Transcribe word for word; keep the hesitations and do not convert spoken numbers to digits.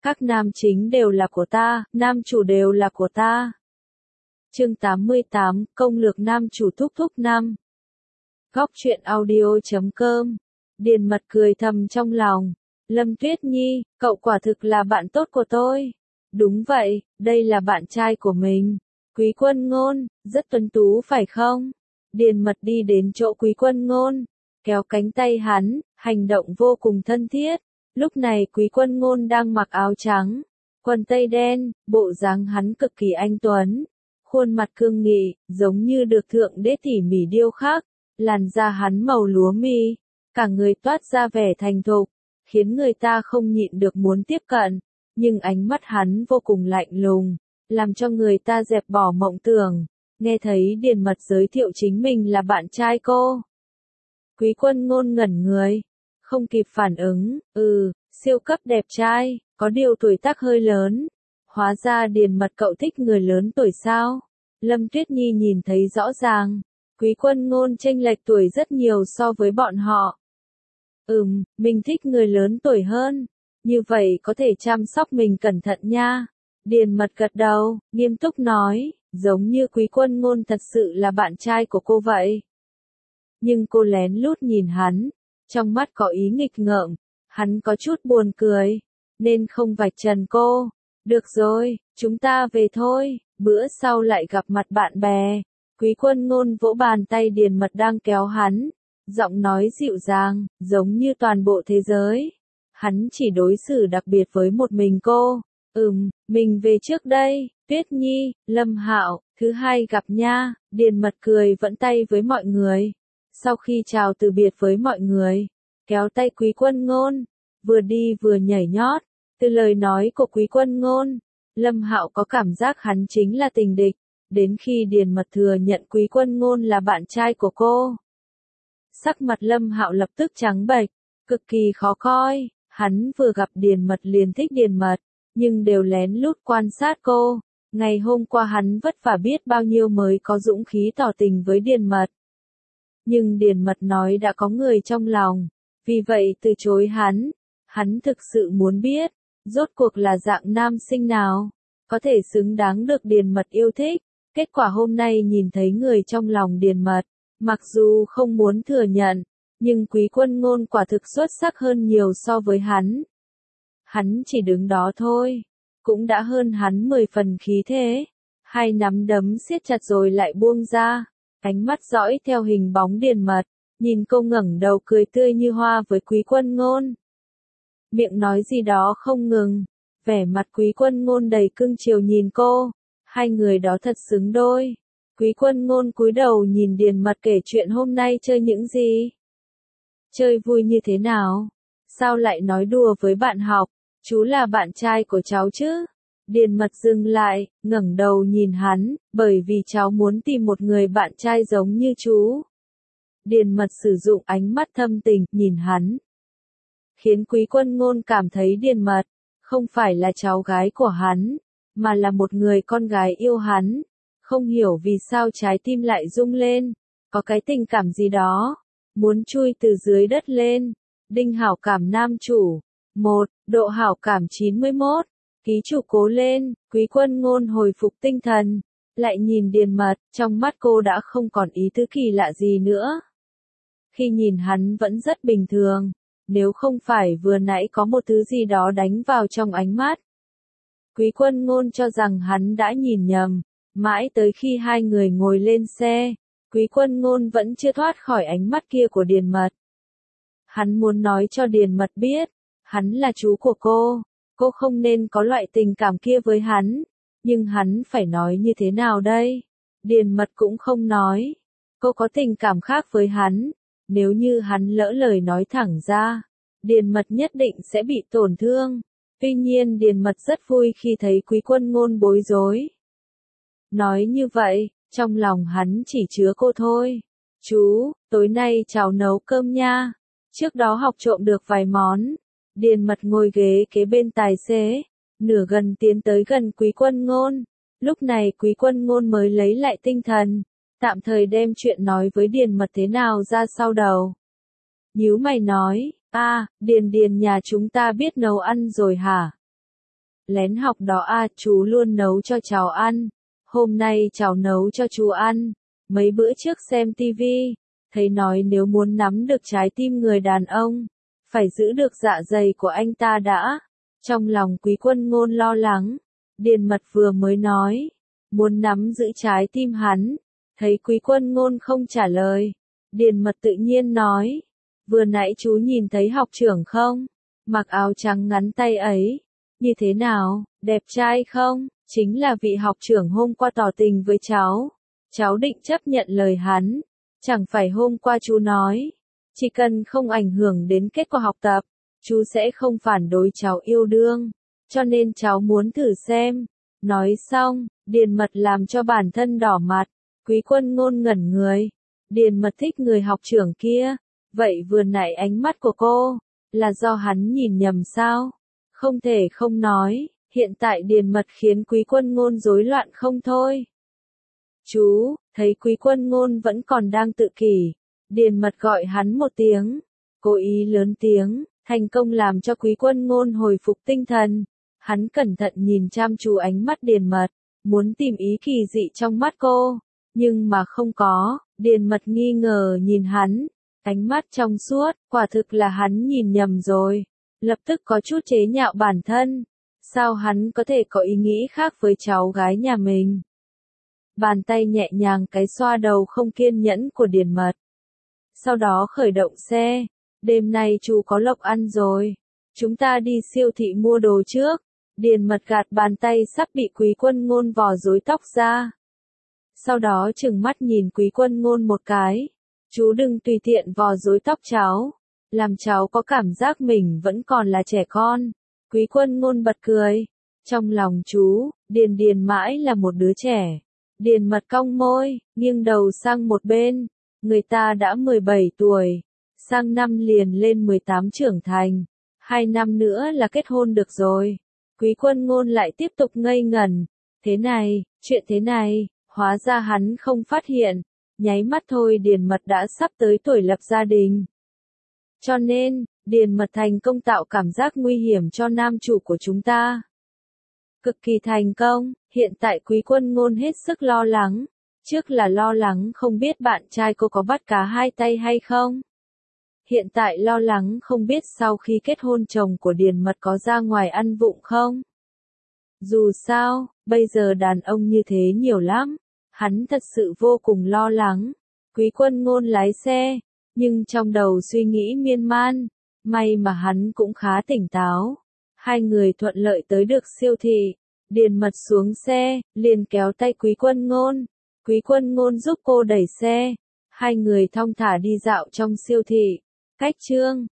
Các nam chính đều là của ta, nam chủ đều là của ta. Chương tám mươi tám, công lược nam chủ thúc thúc năm. Góc truyện audio chấm com. Điền Mật cười thầm trong lòng. Lâm Tuyết Nhi, cậu quả thực là bạn tốt của tôi. Đúng vậy, đây là bạn trai của mình. Quý Quân Ngôn, rất tuấn tú phải không? Điền Mật đi đến chỗ Quý Quân Ngôn, kéo cánh tay hắn, hành động vô cùng thân thiết. Lúc này Quý Quân Ngôn đang mặc áo trắng, quần tây đen, bộ dáng hắn cực kỳ anh tuấn. Khuôn mặt cương nghị, giống như được thượng đế tỉ mỉ điêu khắc, làn da hắn màu lúa mì, cả người toát ra vẻ thành thục, khiến người ta không nhịn được muốn tiếp cận, nhưng ánh mắt hắn vô cùng lạnh lùng, làm cho người ta dẹp bỏ mộng tưởng. Nghe thấy Điền Mật giới thiệu chính mình là bạn trai cô, Quý Quân Ngôn ngẩn người, không kịp phản ứng, ừ, siêu cấp đẹp trai, có điều tuổi tác hơi lớn. Hóa ra Điền Mật cậu thích người lớn tuổi sao? Lâm Tuyết Nhi nhìn thấy rõ ràng, Quý Quân Ngôn chênh lệch tuổi rất nhiều so với bọn họ. Ừm, mình thích người lớn tuổi hơn, như vậy có thể chăm sóc mình cẩn thận nha. Điền Mật gật đầu, nghiêm túc nói, giống như Quý Quân Ngôn thật sự là bạn trai của cô vậy. Nhưng cô lén lút nhìn hắn, trong mắt có ý nghịch ngợm, hắn có chút buồn cười, nên không vạch trần cô. Được rồi, chúng ta về thôi, bữa sau lại gặp mặt bạn bè. Quý Quân Ngôn vỗ bàn tay Điền Mật đang kéo hắn, giọng nói dịu dàng, giống như toàn bộ thế giới. Hắn chỉ đối xử đặc biệt với một mình cô. Ừm, mình về trước đây, Tuyết Nhi, Lâm Hạo, thứ hai gặp nha. Điền Mật cười vẫy tay với mọi người. Sau khi chào từ biệt với mọi người, kéo tay Quý Quân Ngôn, vừa đi vừa nhảy nhót. Từ lời nói của Quý Quân Ngôn, Lâm Hạo có cảm giác hắn chính là tình địch. Đến khi Điền Mật thừa nhận Quý Quân Ngôn là bạn trai của cô, sắc mặt Lâm Hạo lập tức trắng bệch, cực kỳ khó coi. Hắn vừa gặp Điền Mật liền thích Điền Mật, nhưng đều lén lút quan sát cô. Ngày hôm qua hắn vất vả biết bao nhiêu mới có dũng khí tỏ tình với Điền Mật. Nhưng Điền Mật nói đã có người trong lòng, vì vậy từ chối hắn. Hắn thực sự muốn biết, rốt cuộc là dạng nam sinh nào, có thể xứng đáng được Điền Mật yêu thích. Kết quả hôm nay nhìn thấy người trong lòng Điền Mật, mặc dù không muốn thừa nhận, nhưng Quý Quân Ngôn quả thực xuất sắc hơn nhiều so với hắn. Hắn chỉ đứng đó thôi, cũng đã hơn hắn mười phần khí thế. Hai nắm đấm siết chặt rồi lại buông ra, ánh mắt dõi theo hình bóng Điền Mật, nhìn cô ngẩng đầu cười tươi như hoa với Quý Quân Ngôn. Miệng nói gì đó không ngừng, vẻ mặt Quý Quân Ngôn đầy cưng chiều nhìn cô. Hai người đó thật xứng đôi. Quý Quân Ngôn cúi đầu nhìn Điền Mật kể chuyện hôm nay chơi những gì. Chơi vui như thế nào? Sao lại nói đùa với bạn học? Chú là bạn trai của cháu chứ? Điền Mật dừng lại, ngẩng đầu nhìn hắn, bởi vì cháu muốn tìm một người bạn trai giống như chú. Điền Mật sử dụng ánh mắt thâm tình, nhìn hắn. Khiến Quý Quân Ngôn cảm thấy Điền Mật không phải là cháu gái của hắn, mà là một người con gái yêu hắn. Không hiểu vì sao trái tim lại rung lên, có cái tình cảm gì đó, muốn chui từ dưới đất lên. Đinh hảo cảm nam chủ. một. Độ hảo cảm chín mươi mốt. Ký chủ cố lên. Quý Quân Ngôn hồi phục tinh thần, lại nhìn Điền Mật, trong mắt cô đã không còn ý tứ kỳ lạ gì nữa. Khi nhìn hắn vẫn rất bình thường, nếu không phải vừa nãy có một thứ gì đó đánh vào trong ánh mắt. Quý Quân Ngôn cho rằng hắn đã nhìn nhầm, mãi tới khi hai người ngồi lên xe, Quý Quân Ngôn vẫn chưa thoát khỏi ánh mắt kia của Điền Mật. Hắn muốn nói cho Điền Mật biết, hắn là chú của cô, cô không nên có loại tình cảm kia với hắn, nhưng hắn phải nói như thế nào đây? Điền Mật cũng không nói, cô có tình cảm khác với hắn, nếu như hắn lỡ lời nói thẳng ra, Điền Mật nhất định sẽ bị tổn thương. Tuy nhiên Điền Mật rất vui khi thấy Quý Quân Ngôn bối rối. Nói như vậy, trong lòng hắn chỉ chứa cô thôi. Chú, tối nay cháu nấu cơm nha. Trước đó học trộm được vài món. Điền Mật ngồi ghế kế bên tài xế, nửa gần tiến tới gần Quý Quân Ngôn. Lúc này Quý Quân Ngôn mới lấy lại tinh thần, tạm thời đem chuyện nói với Điền Mật thế nào ra sau đầu. Nhíu mày nói, a, à, Điền Điền nhà chúng ta biết nấu ăn rồi hả? lén học đó à, chú luôn nấu cho cháu ăn. Hôm nay cháu nấu cho chú ăn. Mấy bữa trước xem tivi, thấy nói nếu muốn nắm được trái tim người đàn ông, phải giữ được dạ dày của anh ta đã. Trong lòng Quý Quân Ngôn lo lắng, Điền Mật vừa mới nói, muốn nắm giữ trái tim hắn, thấy Quý Quân Ngôn không trả lời. Điền Mật tự nhiên nói, vừa nãy chú nhìn thấy học trưởng không? Mặc áo trắng ngắn tay ấy, như thế nào, đẹp trai không? Chính là vị học trưởng hôm qua tỏ tình với cháu. Cháu định chấp nhận lời hắn. Chẳng phải hôm qua chú nói, chỉ cần không ảnh hưởng đến kết quả học tập, chú sẽ không phản đối cháu yêu đương. Cho nên cháu muốn thử xem. Nói xong, Điền Mật làm cho bản thân đỏ mặt. Quý Quân Ngôn ngẩn người. Điền Mật thích người học trưởng kia. Vậy vừa nãy ánh mắt của cô, là do hắn nhìn nhầm sao? Không thể không nói, hiện tại Điền Mật khiến Quý Quân Ngôn rối loạn không thôi. Chú, thấy Quý Quân Ngôn vẫn còn đang tự kỷ, Điền Mật gọi hắn một tiếng, cố ý lớn tiếng, thành công làm cho Quý Quân Ngôn hồi phục tinh thần. Hắn cẩn thận nhìn chăm chú ánh mắt Điền Mật, muốn tìm ý kỳ dị trong mắt cô, nhưng mà không có. Điền Mật nghi ngờ nhìn hắn, ánh mắt trong suốt, quả thực là hắn nhìn nhầm rồi, lập tức có chút chế nhạo bản thân. Sao hắn có thể có ý nghĩ khác với cháu gái nhà mình? Bàn tay nhẹ nhàng cái xoa đầu không kiên nhẫn của Điền Mật. Sau đó khởi động xe. Đêm nay chú có lộc ăn rồi. Chúng ta đi siêu thị mua đồ trước. Điền Mật gạt bàn tay sắp bị Quý Quân Ngôn vò rối tóc ra. Sau đó trừng mắt nhìn Quý Quân Ngôn một cái. Chú đừng tùy tiện vò rối tóc cháu. Làm cháu có cảm giác mình vẫn còn là trẻ con. Quý Quân Ngôn bật cười. Trong lòng chú, Điền Điền mãi là một đứa trẻ. Điền Mật cong môi, nghiêng đầu sang một bên. Người ta đã mười bảy tuổi. Sang năm liền lên mười tám trưởng thành. Hai năm nữa là kết hôn được rồi. Quý Quân Ngôn lại tiếp tục ngây ngẩn. Thế này, chuyện thế này, hóa ra hắn không phát hiện. Nháy mắt thôi Điền Mật đã sắp tới tuổi lập gia đình. Cho nên, Điền Mật thành công tạo cảm giác nguy hiểm cho nam chủ của chúng ta. Cực kỳ thành công, hiện tại Quý Quân Ngôn hết sức lo lắng. Trước là lo lắng không biết bạn trai cô có bắt cá hai tay hay không. Hiện tại lo lắng không biết sau khi kết hôn chồng của Điền Mật có ra ngoài ăn vụng không. Dù sao, bây giờ đàn ông như thế nhiều lắm. Hắn thật sự vô cùng lo lắng. Quý Quân Ngôn lái xe, nhưng trong đầu suy nghĩ miên man. May mà hắn cũng khá tỉnh táo. Hai người thuận lợi tới được siêu thị. Điền Mật xuống xe, liền kéo tay Quý Quân Ngôn. Quý Quân Ngôn giúp cô đẩy xe. Hai người thong thả đi dạo trong siêu thị. Cách chương